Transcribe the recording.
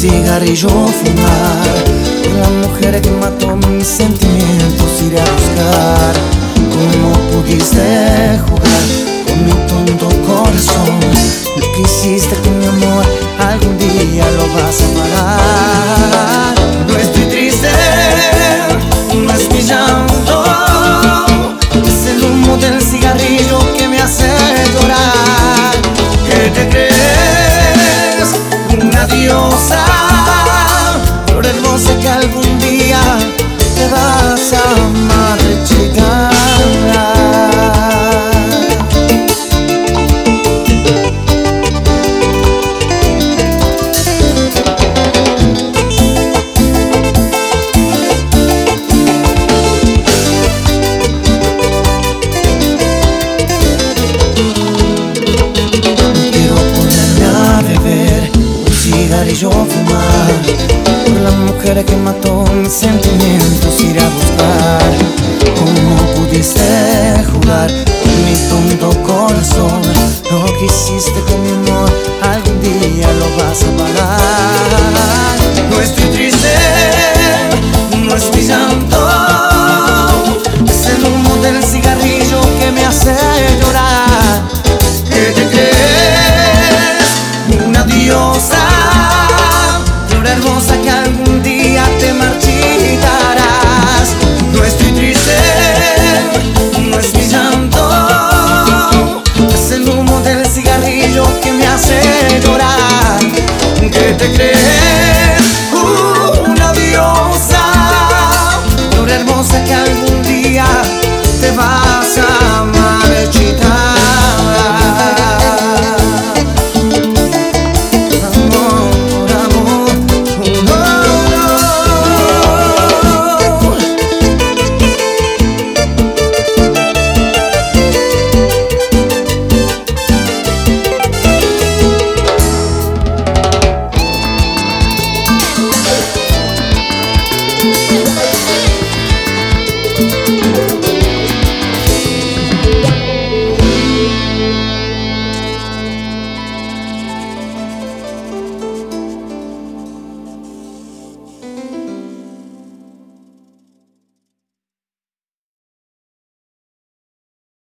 cigarrillo fumar. Por la mujer que mató mis sentimientos iré a buscar. ¿Cómo pudiste jugar con mi tonto corazón? Lo que hiciste con mi amor algún día lo vas a pagar. No estoy triste, no es mi llanto, es el humo del cigarrillo que me hace llorar. ¿Qué te crees? Una diosa, flor hermosa que algún día te vas a marchitar. Cigarrillo fumar, por la mujer que mató mis sentimientos iré a buscar. ¿Cómo pudiste jugar con mi tonto corazón? Lo que hiciste con mi amor algún día lo vas a pagar. No estoy triste, no es mi llanto, es el humo del cigarrillo que me hace llorar. ¿Qué te crees? Una diosa, hermosa que algún día te marchitarás. No estoy triste, no es mi llanto, es el humo del cigarrillo que me hace llorar. ¿Qué te crees? Una diosa, flor hermosa que algún día te vas a